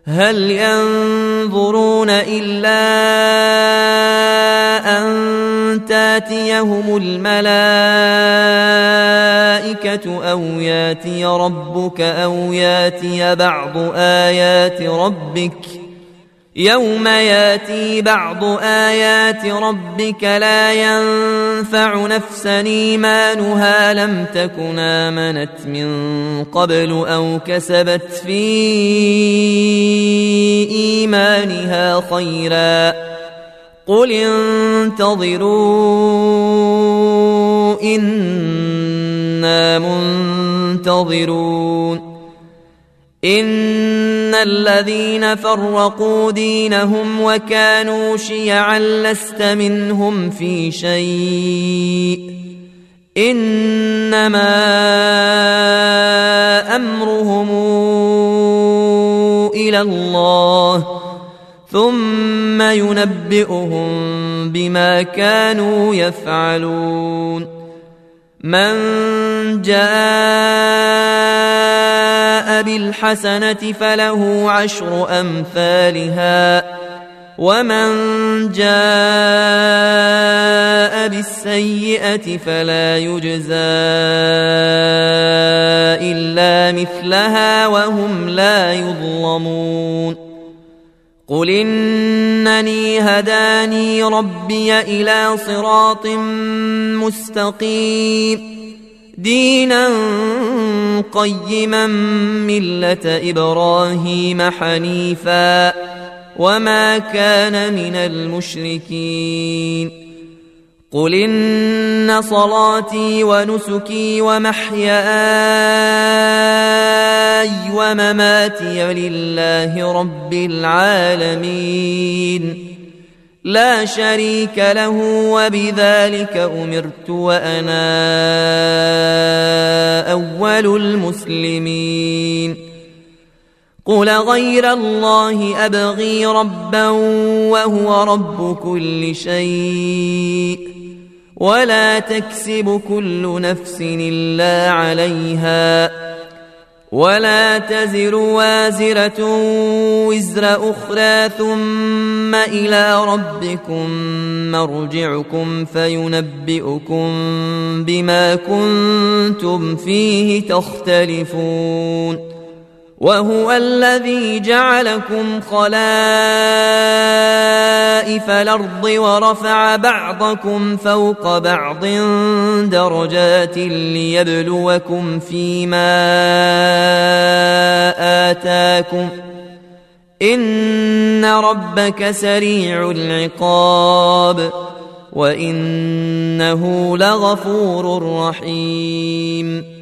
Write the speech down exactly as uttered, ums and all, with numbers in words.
هل ينظرون إلا أن تاتيهم الملائكة أو ياتي ربك أو ياتي بعض آيات ربك يوم ياتي بعض آيات ربك لا ينفع نفسا إيمانها لم تكن آمنت من قبل أو كسبت في إيمانها خيرا قل انتظروا إنا منتظرون إن الذين فرقوا دينهم وكانوا شيعا لست منهم في شيء إنما أمرهم إلى الله ثم ينبئهم بما كانوا يفعلون من جاء بالحسنة فله عشر أمثالها ومن جاء بالسيئة فلا يجزى إلا مثلها وهم لا يظلمون قل إنني هداني ربي إلى صراط مستقيم دينا قيما ملة إبراهيم حنيفا وما كان من المشركين قل إن صلاتي ونسكي ومحياي ومماتي لله رب العالمين لا شريك له وبذلك أمرت وأنا أول المسلمين قل غير الله أبغي ربا وهو رب كل شيء ولا تكسب كل نفس إلا عليها ولا تزر وازرة وزر أخرى ثم إلى ربكم مرجعكم فينبئكم بما كنتم فيه تختلفون وهو الذي جعلكم خلائف الأرض ورفع بعضكم فوق بعض درجات ليبلوكم فيما آتاكم إن ربك سريع العقاب وإنه لغفور رحيم